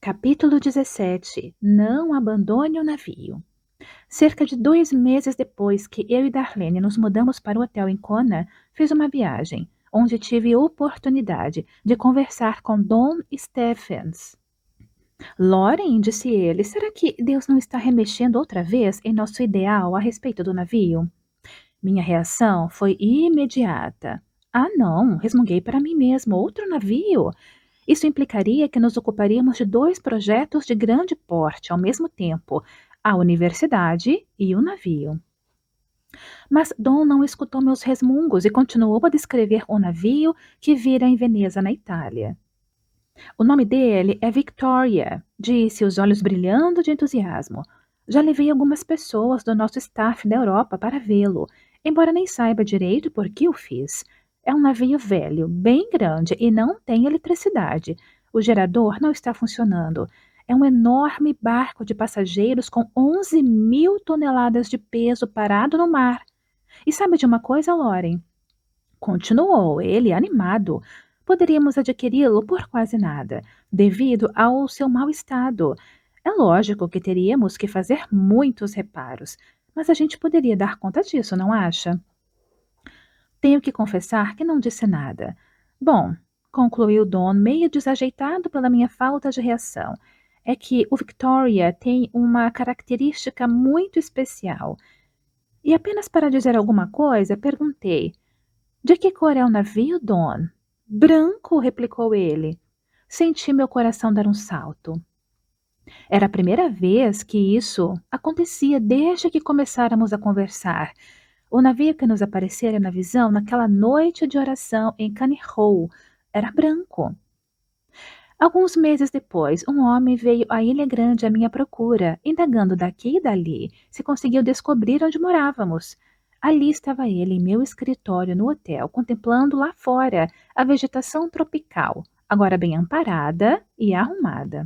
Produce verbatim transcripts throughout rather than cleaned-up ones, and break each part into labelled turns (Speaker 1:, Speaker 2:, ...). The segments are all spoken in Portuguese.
Speaker 1: Capítulo dezessete. Não abandone o navio. Cerca de dois meses depois que eu e Darlene nos mudamos para o hotel em Kona, fiz uma viagem, onde tive oportunidade de conversar com Don Stephens. Lauren, disse ele, será que Deus não está remexendo outra vez em nosso ideal a respeito do navio? Minha reação foi imediata. Ah, não, resmunguei para mim mesmo. Outro navio? Isso implicaria que nos ocuparíamos de dois projetos de grande porte ao mesmo tempo, a universidade e o navio. Mas Dom não escutou meus resmungos e continuou a descrever o navio que vira em Veneza, na Itália. O nome dele é Victoria, disse, os olhos brilhando de entusiasmo. Já levei algumas pessoas do nosso staff da Europa para vê-lo, embora nem saiba direito por que o fiz. É um navio velho, bem grande e não tem eletricidade. O gerador não está funcionando. É um enorme barco de passageiros com onze mil toneladas de peso parado no mar. E sabe de uma coisa, Lauren? Continuou ele, animado. Poderíamos adquiri-lo por quase nada, devido ao seu mau estado. É lógico que teríamos que fazer muitos reparos, mas a gente poderia dar conta disso, não acha? Tenho que confessar que não disse nada. Bom, concluiu Don, meio desajeitado pela minha falta de reação, é que o Victoria tem uma característica muito especial. E apenas para dizer alguma coisa, perguntei: de que cor é o navio, Don? Branco, replicou ele. Senti meu coração dar um salto. Era a primeira vez que isso acontecia desde que começáramos a conversar. O navio que nos aparecera na visão naquela noite de oração em Canihoe era branco. Alguns meses depois, um homem veio à Ilha Grande à minha procura, indagando daqui e dali se conseguiu descobrir onde morávamos. Ali estava ele em meu escritório no hotel, contemplando lá fora a vegetação tropical, agora bem amparada e arrumada.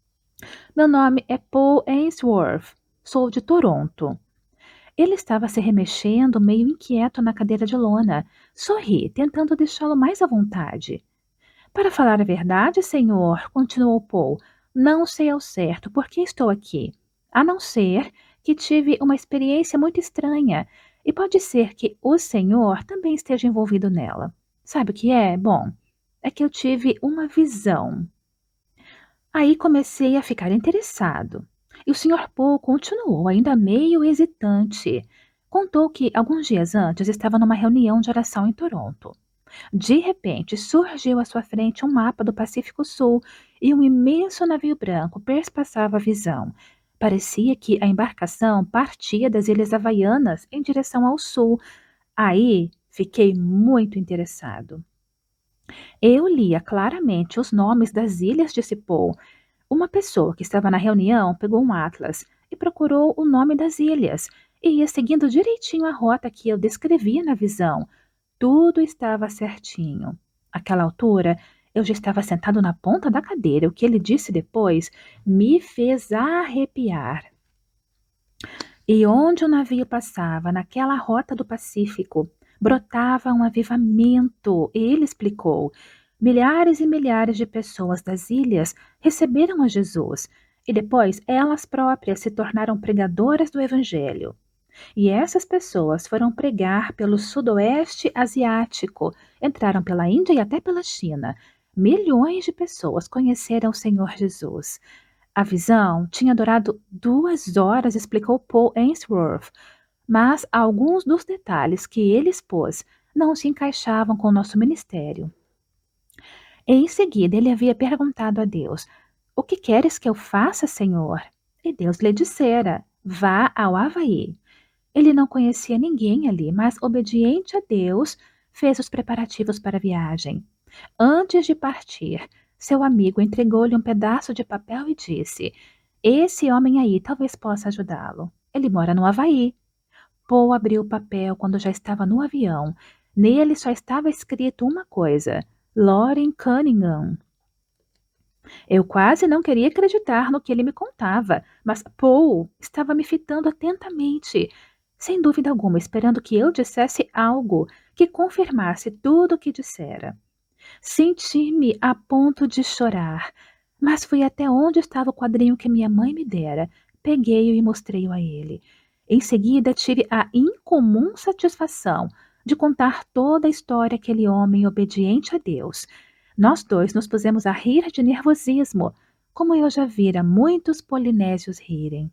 Speaker 1: Meu nome é Paul Ainsworth. Sou de Toronto. Ele estava se remexendo, meio inquieto na cadeira de lona. Sorri, tentando deixá-lo mais à vontade. Para falar a verdade, senhor, continuou Paul, não sei ao certo por que estou aqui, a não ser que tive uma experiência muito estranha, e pode ser que o senhor também esteja envolvido nela. Sabe o que é? Bom, é que eu tive uma visão. Aí comecei a ficar interessado. E o senhor Paul continuou, ainda meio hesitante. Contou que, alguns dias antes, estava numa reunião de oração em Toronto. De repente, surgiu à sua frente um mapa do Pacífico Sul e um imenso navio branco perspassava a visão. Parecia que a embarcação partia das Ilhas Havaianas em direção ao sul. Aí, fiquei muito interessado. Eu lia claramente os nomes das ilhas, disse Paul. Uma pessoa que estava na reunião pegou um atlas e procurou o nome das ilhas e ia seguindo direitinho a rota que eu descrevia na visão. Tudo estava certinho. Àquela altura, eu já estava sentado na ponta da cadeira. O que ele disse depois me fez arrepiar. E onde o navio passava, naquela rota do Pacífico, brotava um avivamento. Ele explicou. Milhares e milhares de pessoas das ilhas receberam a Jesus e depois elas próprias se tornaram pregadoras do Evangelho. E essas pessoas foram pregar pelo sudoeste asiático, entraram pela Índia e até pela China. Milhões de pessoas conheceram o Senhor Jesus. A visão tinha durado duas horas, explicou Paul Ainsworth, mas alguns dos detalhes que ele expôs não se encaixavam com o nosso ministério. Em seguida, ele havia perguntado a Deus: o que queres que eu faça, Senhor? E Deus lhe dissera: vá ao Havaí. Ele não conhecia ninguém ali, mas, obediente a Deus, fez os preparativos para a viagem. Antes de partir, seu amigo entregou-lhe um pedaço de papel e disse: esse homem aí talvez possa ajudá-lo. Ele mora no Havaí. Paul abriu o papel quando já estava no avião. Nele só estava escrito uma coisa: Lauren Cunningham. Eu quase não queria acreditar no que ele me contava, mas Paul estava me fitando atentamente, sem dúvida alguma, esperando que eu dissesse algo que confirmasse tudo o que dissera. Senti-me a ponto de chorar. Mas fui até onde estava o quadrinho que minha mãe me dera, peguei-o e mostrei-o a ele. Em seguida, tive a incomum satisfação de contar toda a história àquele homem obediente a Deus. Nós dois nos pusemos a rir de nervosismo, como eu já vira muitos polinésios rirem.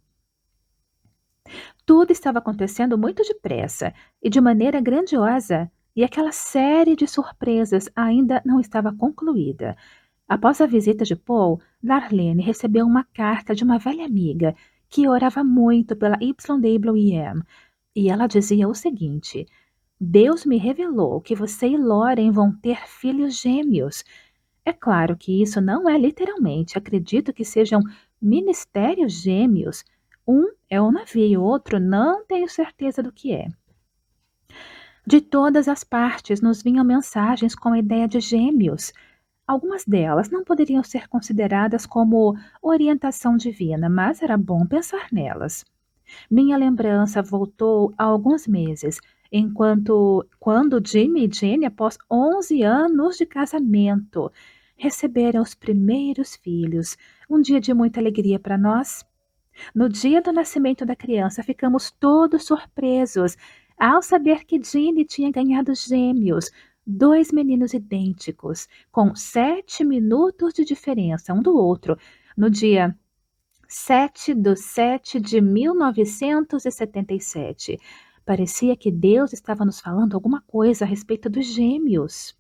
Speaker 1: Tudo estava acontecendo muito depressa e de maneira grandiosa, e aquela série de surpresas ainda não estava concluída. Após a visita de Paul, Darlene recebeu uma carta de uma velha amiga que orava muito pela Y W M, e ela dizia o seguinte: Deus me revelou que você e Lauren vão ter filhos gêmeos. É claro que isso não é literalmente, acredito que sejam ministérios gêmeos. Um é o navio, o outro não tenho certeza do que é. De todas as partes nos vinham mensagens com a ideia de gêmeos. Algumas delas não poderiam ser consideradas como orientação divina, mas era bom pensar nelas. Minha lembrança voltou há alguns meses, enquanto quando Jimmy e Jenny, após onze anos de casamento, receberam os primeiros filhos. Um dia de muita alegria para nós. No dia do nascimento da criança, ficamos todos surpresos ao saber que Ginny tinha ganhado gêmeos, dois meninos idênticos, com sete minutos de diferença um do outro, no dia sete de sete de mil novecentos e setenta e sete. Parecia que Deus estava nos falando alguma coisa a respeito dos gêmeos.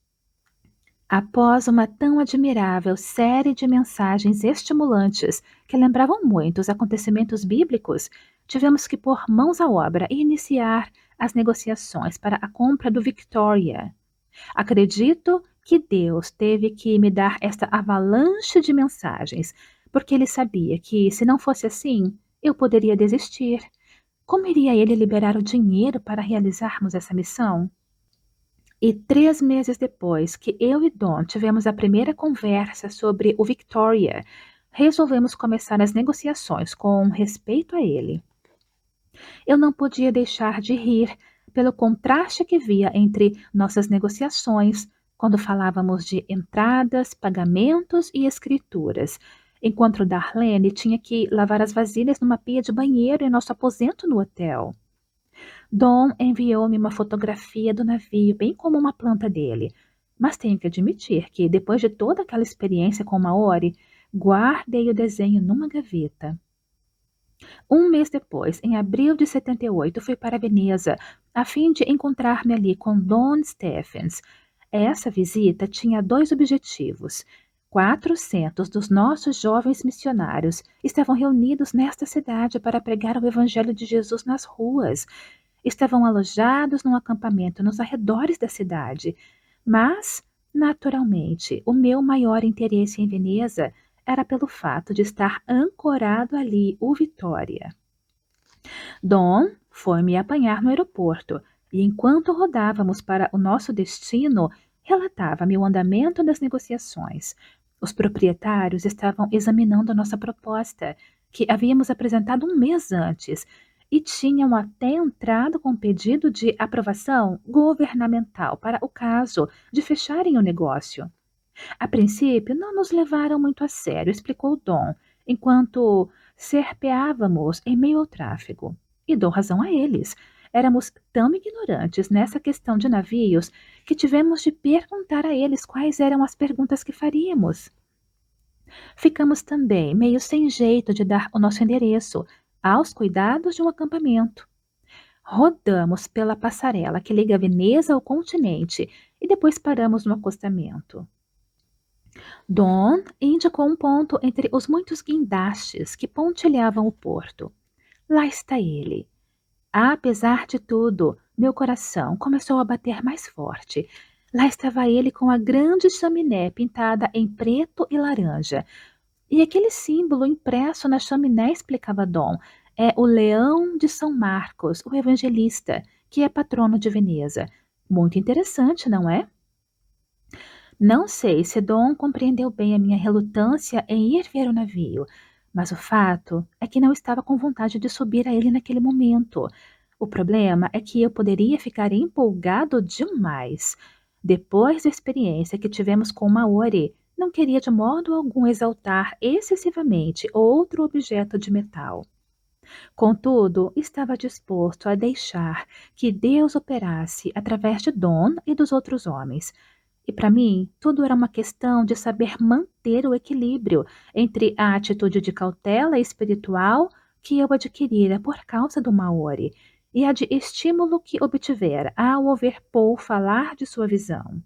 Speaker 1: Após uma tão admirável série de mensagens estimulantes que lembravam muito os acontecimentos bíblicos, tivemos que pôr mãos à obra e iniciar as negociações para a compra do Victoria. Acredito que Deus teve que me dar esta avalanche de mensagens, porque ele sabia que, se não fosse assim, eu poderia desistir. Como iria ele liberar o dinheiro para realizarmos essa missão? E três meses depois que eu e Don tivemos a primeira conversa sobre o Victoria, resolvemos começar as negociações com respeito a ele. Eu não podia deixar de rir pelo contraste que via entre nossas negociações, quando falávamos de entradas, pagamentos e escrituras, enquanto Darlene tinha que lavar as vasilhas numa pia de banheiro em nosso aposento no hotel. Dom enviou-me uma fotografia do navio, bem como uma planta dele. Mas tenho que admitir que, depois de toda aquela experiência com Maori, guardei o desenho numa gaveta. Um mês depois, em abril de setenta e oito, fui para Veneza, a fim de encontrar-me ali com Don Stephens. Essa visita tinha dois objetivos. Quatrocentos dos nossos jovens missionários estavam reunidos nesta cidade para pregar o Evangelho de Jesus nas ruas. Estavam alojados num acampamento nos arredores da cidade, mas, naturalmente, o meu maior interesse em Veneza era pelo fato de estar ancorado ali o Vitória. Dom foi me apanhar no aeroporto e, enquanto rodávamos para o nosso destino, relatava-me o andamento das negociações. Os proprietários estavam examinando nossa proposta, que havíamos apresentado um mês antes, e tinham até entrado com pedido de aprovação governamental para o caso de fecharem o negócio. A princípio, não nos levaram muito a sério, explicou Dom, enquanto serpeávamos em meio ao tráfego. E dou razão a eles. Éramos tão ignorantes nessa questão de navios que tivemos de perguntar a eles quais eram as perguntas que faríamos. Ficamos também meio sem jeito de dar o nosso endereço, aos cuidados de um acampamento. Rodamos pela passarela que liga Veneza ao continente e depois paramos no acostamento. Don indicou um ponto entre os muitos guindastes que pontilhavam o porto. Lá está ele. Apesar de tudo, meu coração começou a bater mais forte. Lá estava ele com a grande chaminé pintada em preto e laranja. E aquele símbolo impresso na chaminé, explicava Dom, é o leão de São Marcos, o evangelista, que é patrono de Veneza. Muito interessante, não é? Não sei se Dom compreendeu bem a minha relutância em ir ver o navio, mas o fato é que não estava com vontade de subir a ele naquele momento. O problema é que eu poderia ficar empolgado demais. Depois da experiência que tivemos com Maori, não queria de modo algum exaltar excessivamente outro objeto de metal. Contudo, estava disposto a deixar que Deus operasse através de Don e dos outros homens. E para mim, tudo era uma questão de saber manter o equilíbrio entre a atitude de cautela espiritual que eu adquirira por causa do Maori e a de estímulo que obtivera ao ouvir Paul falar de sua visão.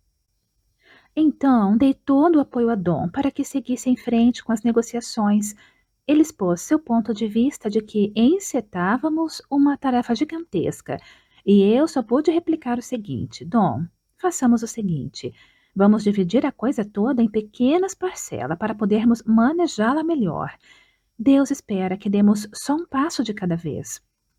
Speaker 1: Então, dei todo o apoio a Dom para que seguisse em frente com as negociações. Ele expôs seu ponto de vista de que encetávamos uma tarefa gigantesca, e eu só pude replicar o seguinte: Dom, façamos o seguinte. Vamos dividir a coisa toda em pequenas parcelas para podermos manejá-la melhor. Deus espera que demos só um passo de cada vez.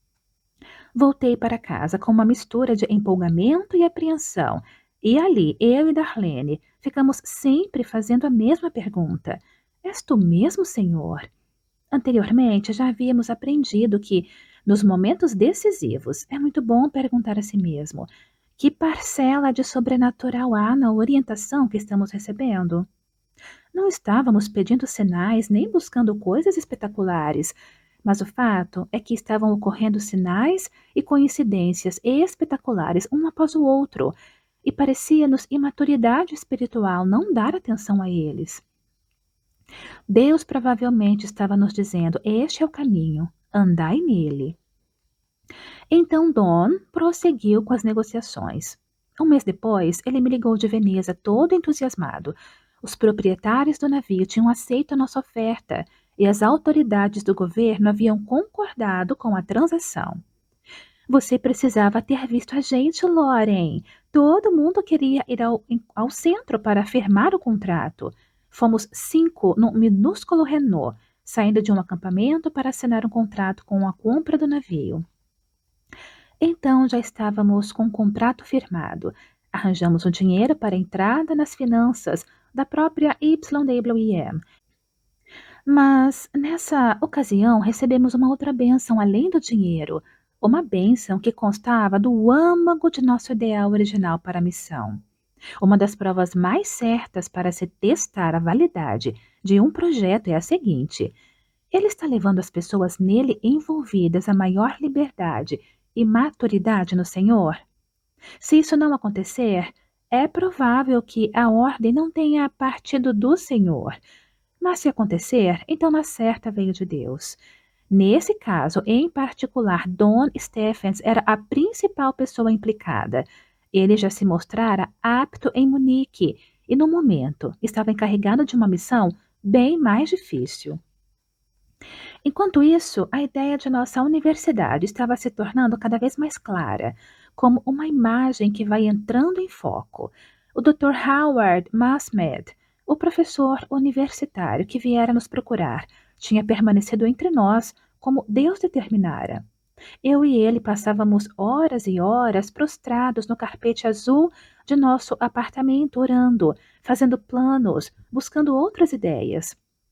Speaker 1: Voltei para casa com uma mistura de empolgamento e apreensão, e ali, eu e Darlene, ficamos sempre fazendo a mesma pergunta: És tu mesmo, Senhor? Anteriormente, já havíamos aprendido que, nos momentos decisivos, é muito bom perguntar a si mesmo: que parcela de sobrenatural há na orientação que estamos recebendo? Não estávamos pedindo sinais nem buscando coisas espetaculares, mas o fato é que estavam ocorrendo sinais e coincidências espetaculares um após o outro, e parecia-nos imaturidade espiritual não dar atenção a eles. Deus provavelmente estava nos dizendo: este é o caminho, andai nele. Então Don prosseguiu com as negociações. Um mês depois, ele me ligou de Veneza, todo entusiasmado. Os proprietários do navio tinham aceito a nossa oferta e as autoridades do governo haviam concordado com a transação. Você precisava ter visto a gente, Loren. Todo mundo queria ir ao, ao centro para firmar o contrato. Fomos cinco num minúsculo Renault, saindo de um acampamento para assinar um contrato com a compra do navio. Então já estávamos com o contrato firmado. Arranjamos o dinheiro para a entrada nas finanças da própria Y W M. Mas, nessa ocasião, recebemos uma outra bênção além do dinheiro. Uma bênção que constava do âmago de nosso ideal original para a missão. Uma das provas mais certas para se testar a validade de um projeto é a seguinte: ele está levando as pessoas nele envolvidas a maior liberdade e maturidade no Senhor? Se isso não acontecer, é provável que a ordem não tenha partido do Senhor. Mas se acontecer, então na certa veio de Deus. Nesse caso, em particular, Don Stephens era a principal pessoa implicada. Ele já se mostrara apto em Munique e, no momento, estava encarregado de uma missão bem mais difícil. Enquanto isso, a ideia de nossa universidade estava se tornando cada vez mais clara, como uma imagem que vai entrando em foco. O doutor Howard Masmed, o professor universitário que viera nos procurar, tinha permanecido entre nós como Deus determinara. Eu e ele passávamos horas e horas prostrados no carpete azul de nosso apartamento, orando, fazendo planos, buscando outras ideias.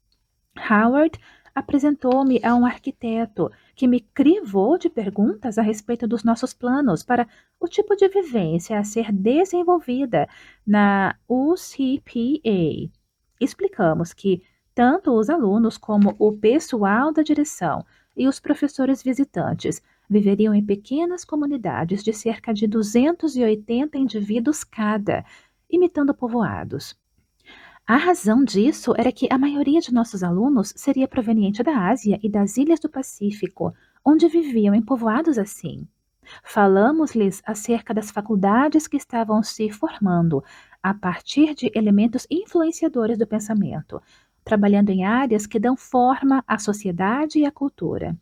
Speaker 1: Howard apresentou-me a um arquiteto que me crivou de perguntas a respeito dos nossos planos para o tipo de vivência a ser desenvolvida na U C P A. Explicamos que tanto os alunos como o pessoal da direção e os professores visitantes viveriam em pequenas comunidades de cerca de duzentos e oitenta indivíduos cada, imitando povoados. A razão disso era que a maioria de nossos alunos seria proveniente da Ásia e das ilhas do Pacífico, onde viviam em povoados assim. Falamos-lhes acerca das faculdades que estavam se formando a partir de elementos influenciadores do pensamento, trabalhando em áreas que dão forma à sociedade e à cultura.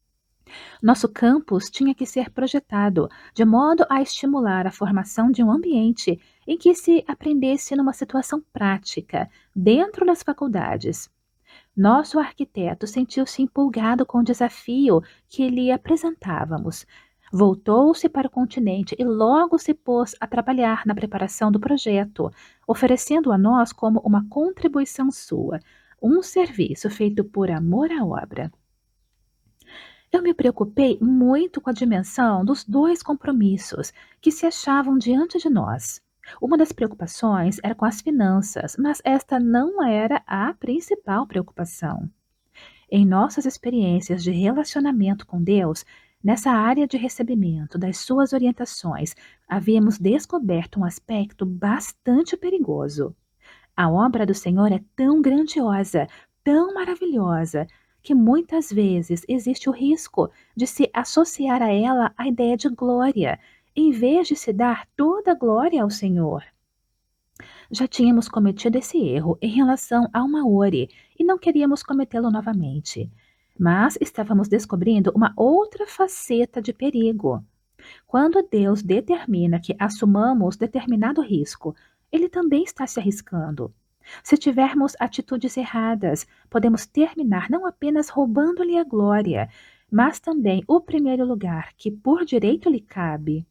Speaker 1: Nosso campus tinha que ser projetado de modo a estimular a formação de um ambiente em que se aprendesse numa situação prática, dentro das faculdades. Nosso arquiteto sentiu-se empolgado com o desafio que lhe apresentávamos. Voltou-se para o continente e logo se pôs a trabalhar na preparação do projeto, oferecendo a nós como uma contribuição sua, um serviço feito por amor à obra. Eu me preocupei muito com a dimensão dos dois compromissos que se achavam diante de nós. Uma das preocupações era com as finanças, mas esta não era a principal preocupação. Em nossas experiências de relacionamento com Deus, nessa área de recebimento das suas orientações, havíamos descoberto um aspecto bastante perigoso. A obra do Senhor é tão grandiosa, tão maravilhosa, que muitas vezes existe o risco de se associar a ela a ideia de glória, em vez de se dar toda a glória ao Senhor. Já tínhamos cometido esse erro em relação ao Maori e não queríamos cometê-lo novamente. Mas estávamos descobrindo uma outra faceta de perigo. Quando Deus determina que assumamos determinado risco, Ele também está se arriscando. Se tivermos atitudes erradas, podemos terminar não apenas roubando-lhe a glória, mas também o primeiro lugar que por direito lhe cabe.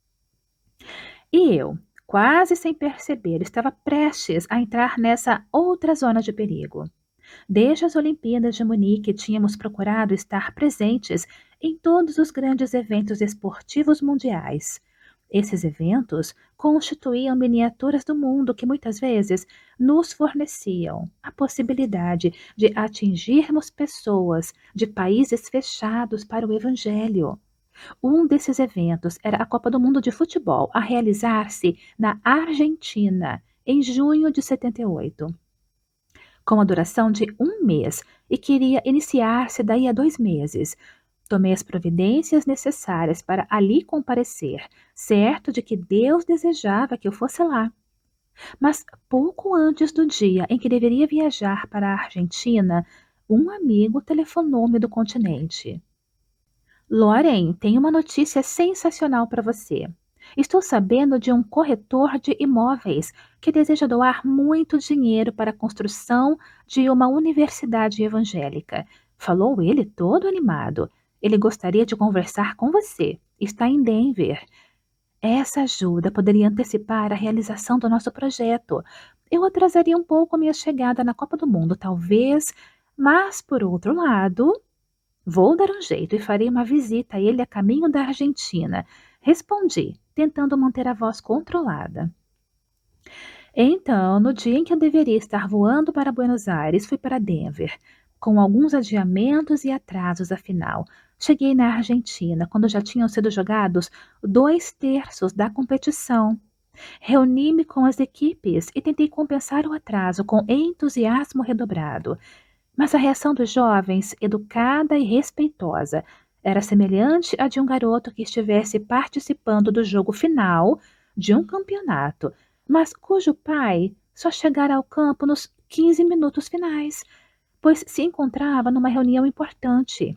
Speaker 1: E eu, quase sem perceber, estava prestes a entrar nessa outra zona de perigo. Desde as Olimpíadas de Munique, tínhamos procurado estar presentes em todos os grandes eventos esportivos mundiais. Esses eventos constituíam miniaturas do mundo que muitas vezes nos forneciam a possibilidade de atingirmos pessoas de países fechados para o Evangelho. Um desses eventos era a Copa do Mundo de Futebol, a realizar-se na Argentina, em junho de setenta e oito, com a duração de um mês e queria iniciar-se daí a dois meses. Tomei as providências necessárias para ali comparecer, certo de que Deus desejava que eu fosse lá. Mas pouco antes do dia em que deveria viajar para a Argentina, um amigo telefonou-me do continente. Loren, tenho uma notícia sensacional para você. Estou sabendo de um corretor de imóveis que deseja doar muito dinheiro para a construção de uma universidade evangélica. Falou ele todo animado. Ele gostaria de conversar com você. Está em Denver. Essa ajuda poderia antecipar a realização do nosso projeto. Eu atrasaria um pouco a minha chegada na Copa do Mundo, talvez, mas, por outro lado, vou dar um jeito e farei uma visita a ele a caminho da Argentina. Respondi, tentando manter a voz controlada. Então, no dia em que eu deveria estar voando para Buenos Aires, fui para Denver, com alguns adiamentos e atrasos, afinal. Cheguei na Argentina quando já tinham sido jogados dois terços da competição. Reuni-me com as equipes e tentei compensar o atraso com entusiasmo redobrado. Mas a reação dos jovens, educada e respeitosa, era semelhante à de um garoto que estivesse participando do jogo final de um campeonato, mas cujo pai só chegara ao campo nos quinze minutos finais, pois se encontrava numa reunião importante.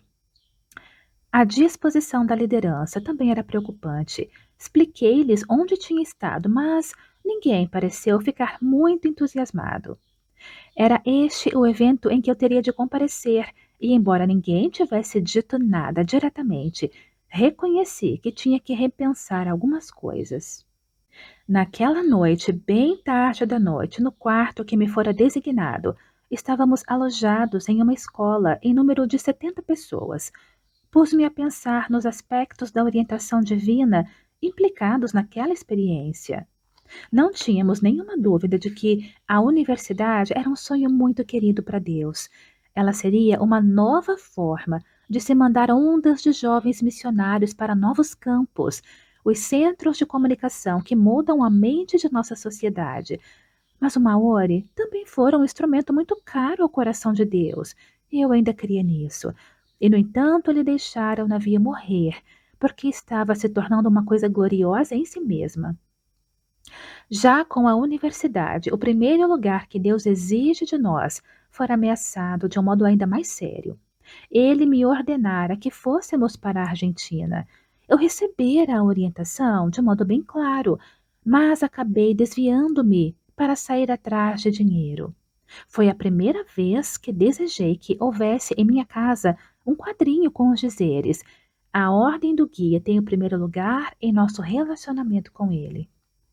Speaker 1: A disposição da liderança também era preocupante. Expliquei-lhes onde tinha estado, mas ninguém pareceu ficar muito entusiasmado. Era este o evento em que eu teria de comparecer, e embora ninguém tivesse dito nada diretamente, reconheci que tinha que repensar algumas coisas. Naquela noite, bem tarde da noite, no quarto que me fora designado, estávamos alojados em uma escola em número de setenta pessoas. Pus-me a pensar nos aspectos da orientação divina implicados naquela experiência. Não tínhamos nenhuma dúvida de que a universidade era um sonho muito querido para Deus. Ela seria uma nova forma de se mandar ondas de jovens missionários para novos campos, os centros de comunicação que mudam a mente de nossa sociedade. Mas o Maori também fora um instrumento muito caro ao coração de Deus. Eu ainda cria nisso. E, no entanto, ele deixara o navio morrer, porque estava se tornando uma coisa gloriosa em si mesma. Já com a universidade, o primeiro lugar que Deus exige de nós fora ameaçado de um modo ainda mais sério. Ele me ordenara que fôssemos para a Argentina. Eu recebera a orientação de modo bem claro, mas acabei desviando-me para sair atrás de dinheiro. Foi a primeira vez que desejei que houvesse em minha casa um quadrinho com os dizeres: a ordem do guia tem o primeiro lugar em nosso relacionamento com ele.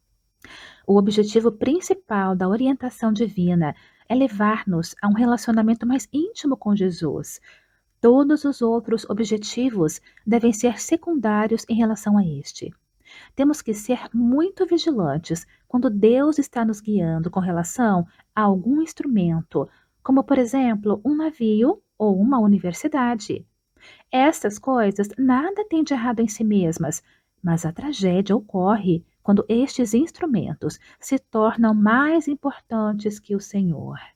Speaker 1: O objetivo principal da orientação divina é levar-nos a um relacionamento mais íntimo com Jesus. Todos os outros objetivos devem ser secundários em relação a este. Temos que ser muito vigilantes quando Deus está nos guiando com relação a algum instrumento, como, por exemplo, um navio ou uma universidade. Essas coisas nada têm de errado em si mesmas, mas a tragédia ocorre quando estes instrumentos se tornam mais importantes que o Senhor.